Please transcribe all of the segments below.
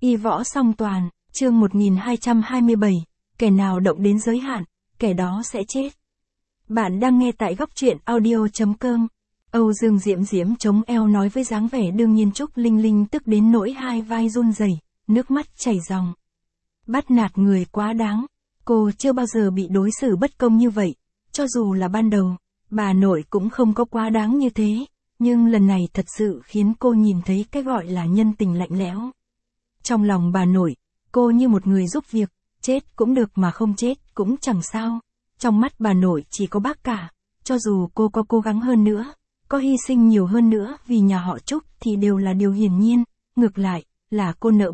Y võ song toàn, chương 1227, kẻ nào động đến giới hạn, kẻ đó sẽ chết. Bạn đang nghe tại góc truyện audio.com. Âu Dương Diễm Diễm chống eo nói với dáng vẻ đương nhiên. Trúc Linh Linh tức đến nỗi hai vai run rẩy, nước mắt chảy ròng. Bắt nạt người quá đáng, cô chưa bao giờ bị đối xử bất công như vậy, cho dù là ban đầu, bà nội cũng không có quá đáng như thế, nhưng lần này thật sự khiến cô nhìn thấy cái gọi là nhân tình lạnh lẽo. Trong lòng bà nội, cô như một người giúp việc, chết cũng được mà không chết cũng chẳng sao. Trong mắt bà nội chỉ có bác cả, cho dù cô có cố gắng hơn nữa, có hy sinh nhiều hơn nữa vì nhà họ Trúc thì đều là điều hiển nhiên, ngược lại, là cô nợ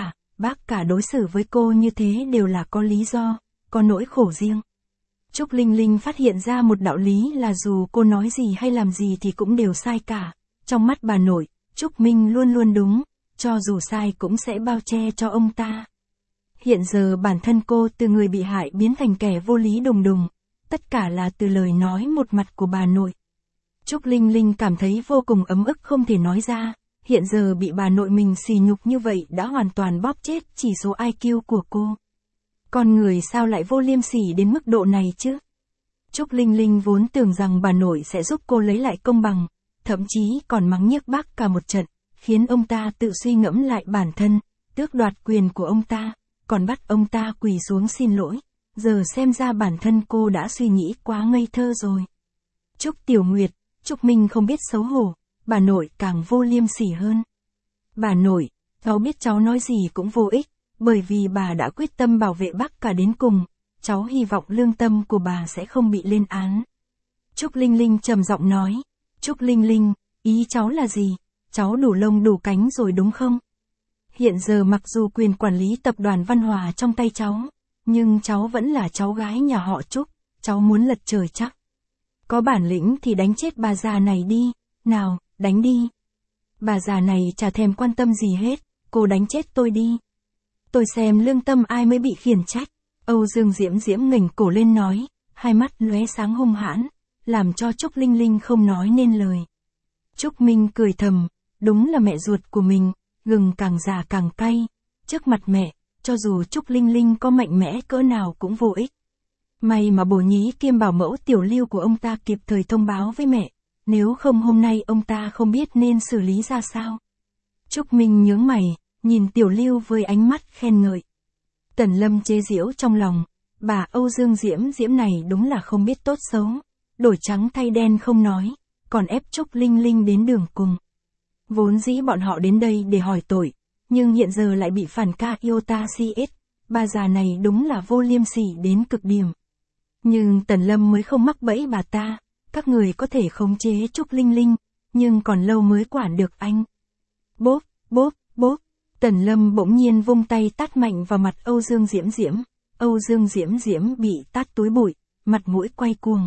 bác cả đối xử với cô như thế đều là có lý do, có nỗi khổ riêng. Trúc Linh Linh phát hiện ra một đạo lý là dù cô nói gì hay làm gì thì cũng đều sai cả. Trong mắt bà nội, Trúc Minh luôn luôn đúng, cho dù sai cũng sẽ bao che cho ông ta. Hiện giờ bản thân cô từ người bị hại biến thành kẻ vô lý đùng đùng, tất cả là từ lời nói một mặt của bà nội. Trúc Linh Linh cảm thấy vô cùng ấm ức không thể nói ra, hiện giờ bị bà nội mình sỉ nhục như vậy đã hoàn toàn bóp chết chỉ số IQ của cô. Con người sao lại vô liêm sỉ đến mức độ này chứ? Trúc Linh Linh vốn tưởng rằng bà nội sẽ giúp cô lấy lại công bằng, thậm chí còn mắng nhiếc bác cả một trận, khiến ông ta tự suy ngẫm lại bản thân, tước đoạt quyền của ông ta, còn bắt ông ta quỳ xuống xin lỗi. Giờ xem ra bản thân cô đã suy nghĩ quá ngây thơ rồi. Trúc Tiểu Nguyệt, Trúc Minh không biết xấu hổ, bà nội càng vô liêm sỉ hơn. Bà nội, cháu biết cháu nói gì cũng vô ích, bởi vì bà đã quyết tâm bảo vệ bác cả đến cùng, cháu hy vọng lương tâm của bà sẽ không bị lên án. Trúc Linh Linh trầm giọng nói, Trúc Linh Linh, ý cháu là gì? Cháu đủ lông đủ cánh rồi đúng không? Hiện giờ mặc dù quyền quản lý tập đoàn Văn Hòa trong tay cháu, nhưng cháu vẫn là cháu gái nhà họ Trúc, cháu muốn lật trời chắc. Có bản lĩnh thì đánh chết bà già này đi, nào, đánh đi. Bà già này chả thèm quan tâm gì hết, cô đánh chết tôi đi. Tôi xem lương tâm ai mới bị khiển trách. Âu Dương Diễm Diễm ngẩng cổ lên nói, hai mắt lóe sáng hung hãn, làm cho Trúc Linh Linh không nói nên lời. Trúc Minh cười thầm, đúng là mẹ ruột của mình, gừng càng già càng cay. Trước mặt mẹ, cho dù Trúc Linh Linh có mạnh mẽ cỡ nào cũng vô ích. May mà bổ nhí kiêm bảo mẫu Tiểu Lưu của ông ta kịp thời thông báo với mẹ, nếu không hôm nay ông ta không biết nên xử lý ra sao. Trúc Minh nhướng mày, nhìn Tiểu Lưu với ánh mắt khen ngợi. Tần Lâm chế giễu trong lòng, bà Âu Dương Diễm Diễm này đúng là không biết tốt xấu, đổi trắng thay đen không nói, còn ép Trúc Linh Linh đến đường cùng. Vốn dĩ bọn họ đến đây để hỏi tội, nhưng hiện giờ lại bị phản ca Iota CS, bà già này đúng là vô liêm sỉ đến cực điểm. Nhưng Tần Lâm mới không mắc bẫy bà ta, các người có thể khống chế Trúc Linh Linh, nhưng còn lâu mới quản được anh. Bốp, bốp, bốp, Tần Lâm bỗng nhiên vung tay tát mạnh vào mặt Âu Dương Diễm Diễm. Âu Dương Diễm Diễm bị tát túi bụi, mặt mũi quay cuồng.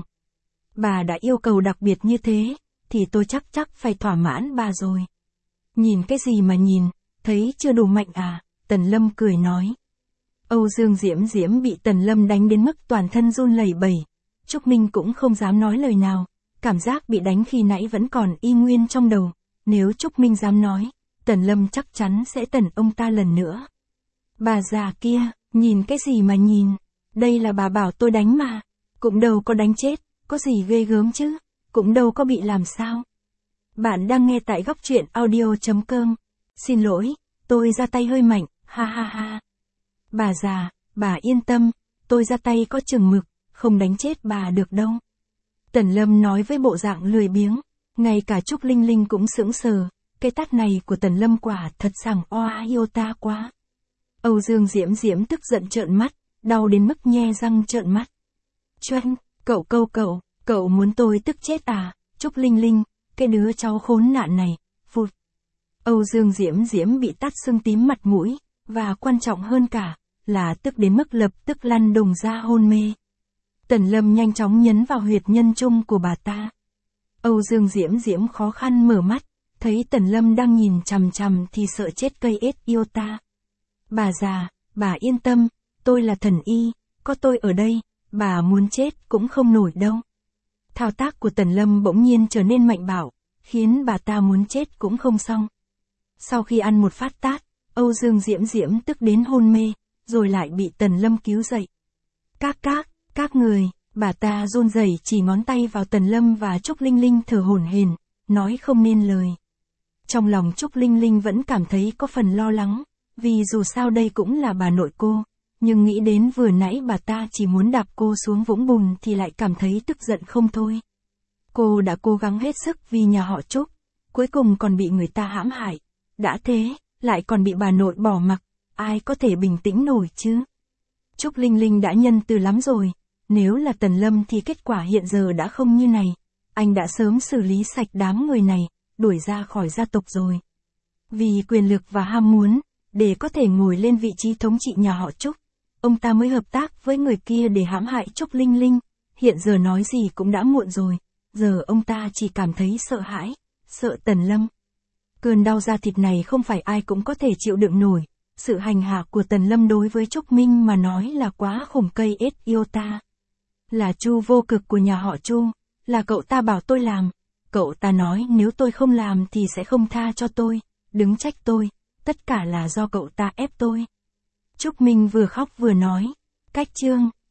Bà đã yêu cầu đặc biệt như thế, thì tôi chắc phải thỏa mãn bà rồi. Nhìn cái gì mà nhìn, thấy chưa đủ mạnh à, Tần Lâm cười nói. Âu Dương Diễm Diễm bị Tần Lâm đánh đến mức toàn thân run lẩy bẩy. Trúc Minh cũng không dám nói lời nào, cảm giác bị đánh khi nãy vẫn còn y nguyên trong đầu. Nếu Trúc Minh dám nói, Tần Lâm chắc chắn sẽ tẩn ông ta lần nữa. Bà già kia, nhìn cái gì mà nhìn, đây là bà bảo tôi đánh mà, cũng đâu có đánh chết, có gì ghê gớm chứ, cũng đâu có bị làm sao. Bạn đang nghe tại góc truyện audio.com. Xin lỗi, tôi ra tay hơi mạnh, ha ha ha. Bà già, bà yên tâm, tôi ra tay có chừng mực, không đánh chết bà được đâu. Tần Lâm nói với bộ dạng lười biếng, ngay cả Trúc Linh Linh cũng sững sờ, cái tát này của Tần Lâm quả thật sảng oa Iota quá. Âu Dương Diễm Diễm tức giận trợn mắt, đau đến mức nhe răng trợn mắt. Choanh, cậu muốn tôi tức chết à, Trúc Linh Linh, cái đứa cháu khốn nạn này, phụt. Âu Dương Diễm Diễm bị tát sưng tím mặt mũi, và quan trọng hơn cả, là tức đến mức lập tức lăn đùng ra hôn mê. Tần Lâm nhanh chóng nhấn vào huyệt nhân trung của bà ta. Âu Dương Diễm Diễm khó khăn mở mắt, thấy Tần Lâm đang nhìn chằm chằm thì sợ chết cây ết Iota. Bà già, bà yên tâm, tôi là thần y, có tôi ở đây, bà muốn chết cũng không nổi đâu. Thao tác của Tần Lâm bỗng nhiên trở nên mạnh bạo, khiến bà ta muốn chết cũng không xong. Sau khi ăn một phát tát, Âu Dương Diễm Diễm tức đến hôn mê, rồi lại bị Tần Lâm cứu dậy. Các người, bà ta run rẩy chỉ ngón tay vào Tần Lâm và Trúc Linh Linh thở hổn hển, nói không nên lời. Trong lòng Trúc Linh Linh vẫn cảm thấy có phần lo lắng, vì dù sao đây cũng là bà nội cô, nhưng nghĩ đến vừa nãy bà ta chỉ muốn đạp cô xuống vũng bùn thì lại cảm thấy tức giận không thôi. Cô đã cố gắng hết sức vì nhà họ Trúc, cuối cùng còn bị người ta hãm hại. Đã thế, lại còn bị bà nội bỏ mặc, ai có thể bình tĩnh nổi chứ? Trúc Linh Linh đã nhân từ lắm rồi, nếu là Tần Lâm thì kết quả hiện giờ đã không như này. Anh đã sớm xử lý sạch đám người này, đuổi ra khỏi gia tộc rồi. Vì quyền lực và ham muốn, để có thể ngồi lên vị trí thống trị nhà họ Trúc, ông ta mới hợp tác với người kia để hãm hại Trúc Linh Linh. Hiện giờ nói gì cũng đã muộn rồi, giờ ông ta chỉ cảm thấy sợ hãi, sợ Tần Lâm. Cơn đau da thịt này không phải ai cũng có thể chịu đựng nổi. Sự hành hạ của Tần Lâm đối với Trúc Minh mà nói là quá khủng cây ết yêu ta. Là Chu vô cực của nhà họ Chu, là cậu ta bảo tôi làm. Cậu ta nói nếu tôi không làm thì sẽ không tha cho tôi, đứng trách tôi, tất cả là do cậu ta ép tôi. Trúc Minh vừa khóc vừa nói, cách chương,